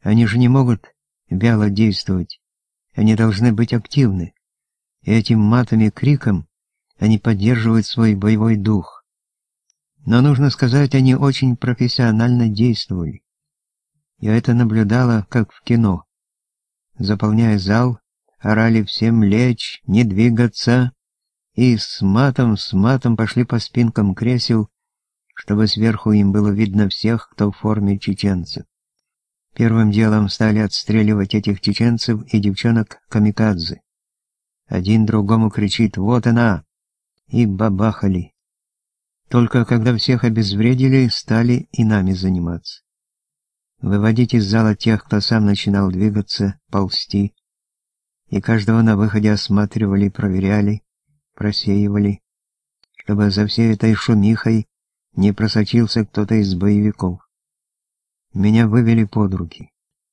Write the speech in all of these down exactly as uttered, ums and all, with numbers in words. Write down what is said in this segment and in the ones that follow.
Они же не могут вяло действовать. Они должны быть активны. И этим матом и криком они поддерживают свой боевой дух. Но нужно сказать, они очень профессионально действовали. Я это наблюдала, как в кино. Заполняя зал, орали всем лечь, не двигаться, и с матом, с матом пошли по спинкам кресел, чтобы сверху им было видно всех, кто в форме чеченцев. Первым делом стали отстреливать этих чеченцев и девчонок-камикадзе. Один другому кричит «Вот она!» и бабахали. Только когда всех обезвредили, стали и нами заниматься. Выводить из зала тех, кто сам начинал двигаться, ползти, и каждого на выходе осматривали, проверяли, просеивали, чтобы за всей этой шумихой не просочился кто-то из боевиков. Меня вывели под руки.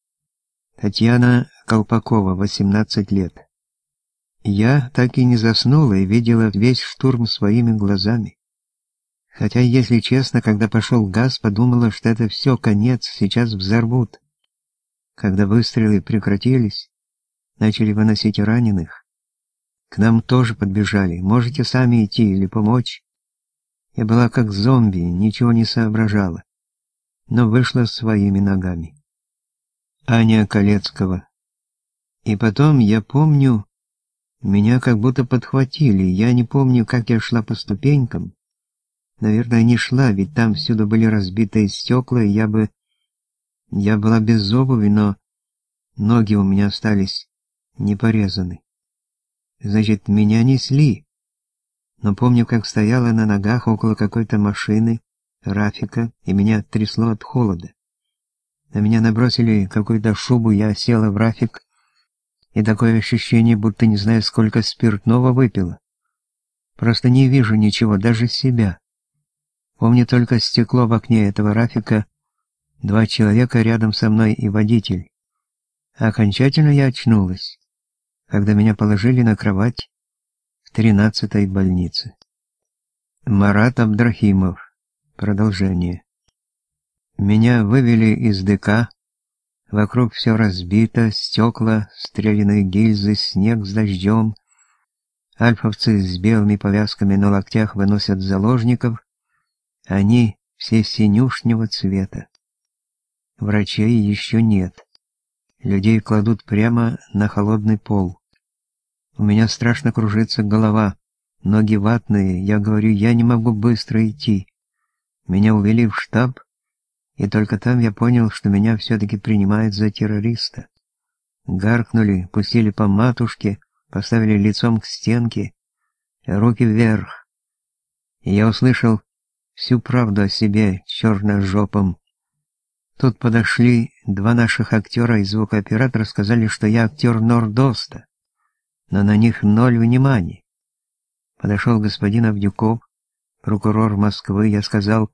Татьяна Колпакова, восемнадцать лет. Я так и не заснула и видела весь штурм своими глазами. Хотя, если честно, когда пошел газ, подумала, что это все, конец, сейчас взорвут. Когда выстрелы прекратились, начали выносить раненых. К нам тоже подбежали. Можете сами идти или помочь? Я была как зомби, ничего не соображала, но вышла своими ногами. Аня Колецкого. И потом, я помню, меня как будто подхватили. Я не помню, как я шла по ступенькам. Наверное, не шла, ведь там всюду были разбитые стекла, и я бы... Я была без обуви, но ноги у меня остались не порезаны. Значит, меня несли. Но помню, как стояла на ногах около какой-то машины, Рафика, и меня трясло от холода. На меня набросили какую-то шубу, я села в Рафик, и такое ощущение, будто не знаю, сколько спиртного выпила. Просто не вижу ничего, даже себя. Помню только стекло в окне этого Рафика, два человека рядом со мной и водитель. А окончательно я очнулась, когда меня положили на кровать в тринадцатой больнице. Марат Абдрахимов. Продолжение. Меня вывели из ДК. Вокруг все разбито, стекла, стреляные гильзы, снег с дождем. Альфовцы с белыми повязками на локтях выносят заложников. Они все синюшнего цвета. Врачей еще нет. Людей кладут прямо на холодный пол. У меня страшно кружится голова, ноги ватные, я говорю, я не могу быстро идти. Меня увели в штаб, и только там я понял, что меня все-таки принимают за террориста. Гаркнули, пустили по матушке, поставили лицом к стенке, руки вверх. И я услышал всю правду о себе черножопом. Тут подошли два наших актера и звукооператор, сказали, что я актер Нордоста, но на них ноль внимания. Подошел господин Авдюков, прокурор Москвы, я сказал,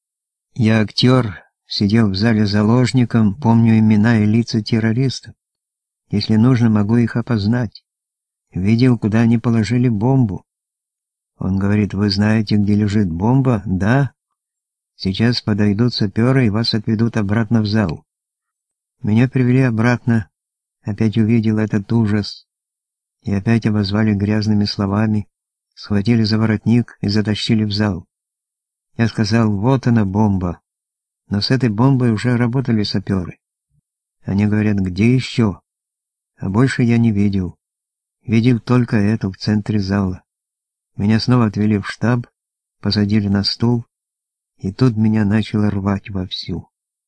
я актер, сидел в зале заложником, помню имена и лица террористов. Если нужно, могу их опознать. Видел, куда они положили бомбу. Он говорит, вы знаете, где лежит бомба? Да. Сейчас подойдут саперы и вас отведут обратно в зал. Меня привели обратно, опять увидел этот ужас. И опять обозвали грязными словами, схватили за воротник и затащили в зал. Я сказал, вот она бомба. Но с этой бомбой уже работали саперы. Они говорят, где еще? А больше я не видел. Видел только эту в центре зала. Меня снова отвели в штаб, посадили на стул, и тут меня начало рвать вовсю.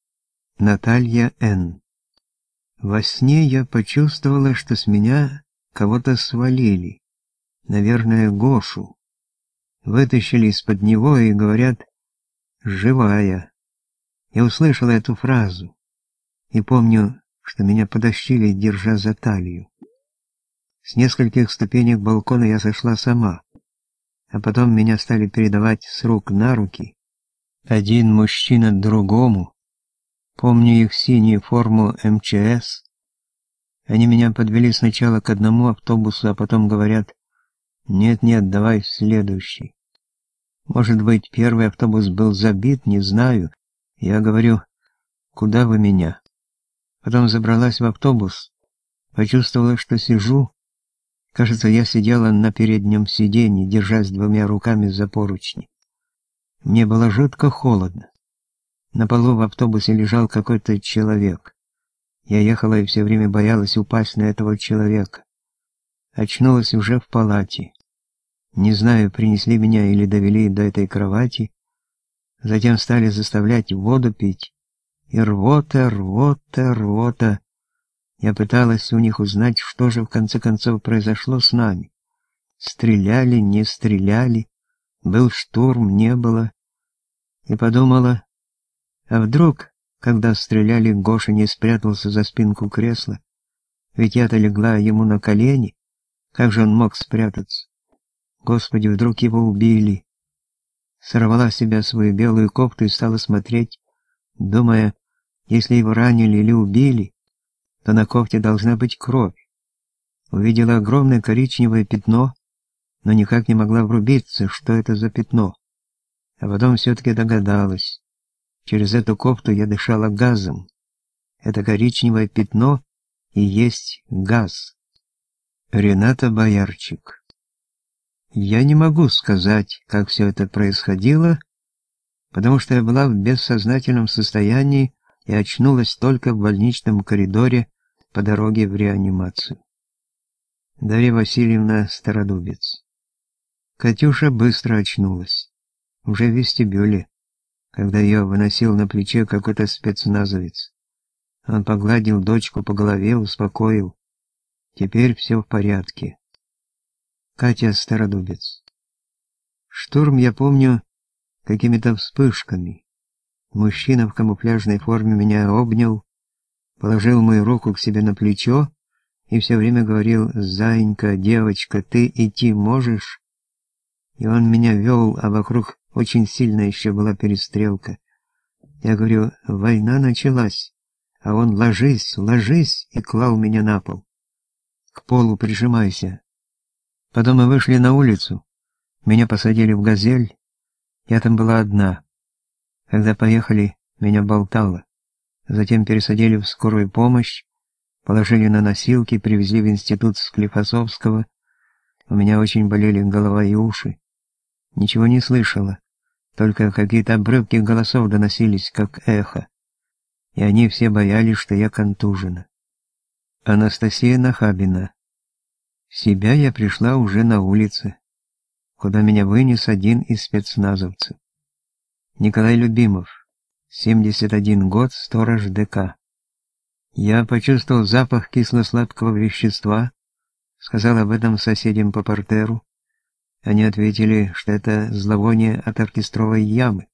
Наталья Н. Во сне я почувствовала, что с меня кого-то свалили. Наверное, Гошу. Вытащили из-под него и говорят «живая». Я услышала эту фразу и помню, что меня потащили, держа за талию. С нескольких ступенек балкона я сошла сама, а потом меня стали передавать с рук на руки. Один мужчина другому. Помню их синюю форму эм че эс. Они меня подвели сначала к одному автобусу, а потом говорят «нет-нет, давай в следующий». Может быть, первый автобус был забит, не знаю. Я говорю «куда вы меня?» Потом забралась в автобус, почувствовала, что сижу. Кажется, я сидела на переднем сиденье, держась двумя руками за поручни. Мне было жутко холодно. На полу в автобусе лежал какой-то человек. Я ехала и все время боялась упасть на этого человека. Очнулась уже в палате. Не знаю, принесли меня или довели до этой кровати. Затем стали заставлять воду пить. И рвота, рвота, рвота. Я пыталась у них узнать, что же в конце концов произошло с нами. Стреляли, не стреляли, был штурм, не было. И подумала, а вдруг, когда стреляли, Гоша не спрятался за спинку кресла? Ведь я-то легла ему на колени. Как же он мог спрятаться? Господи, вдруг его убили. Сорвала с себя свою белую кофту и стала смотреть, думая, если его ранили или убили, то на кофте должна быть кровь. Увидела огромное коричневое пятно, но никак не могла врубиться, что это за пятно. А потом все-таки догадалась. Через эту кофту я дышала газом. Это коричневое пятно и есть газ. Рената Боярчик. Я не могу сказать, как все это происходило, потому что я была в бессознательном состоянии и очнулась только в больничном коридоре по дороге в реанимацию. Дарья Васильевна Стародубец. Катюша быстро очнулась. Уже в вестибюле, когда ее выносил на плече какой-то спецназовец. Он погладил дочку по голове, успокоил. Теперь все в порядке. Катя Стародубец. Штурм я помню какими-то вспышками. Мужчина в камуфляжной форме меня обнял, положил мою руку к себе на плечо и все время говорил: «Заинька, девочка, ты идти можешь?» И он меня вел, а вокруг очень сильно еще была перестрелка. Я говорю: «Война началась», а он: «Ложись, ложись», и клал меня на пол. «К полу прижимайся». Потом мы вышли на улицу. Меня посадили в «Газель». Я там была одна. Когда поехали, меня болтало. Затем пересадили в скорую помощь, положили на носилки, привезли в институт Склифосовского. У меня очень болели голова и уши. Ничего не слышала, только какие-то обрывки голосов доносились, как эхо. И они все боялись, что я контужена. Анастасия Нахабина. В себя я пришла уже на улице, куда меня вынес один из спецназовцев. Николай Любимов, семьдесят один год, сторож ДК. Я почувствовал запах кисло-сладкого вещества, сказал об этом соседям по партеру. Они ответили, что это зловоние от оркестровой ямы.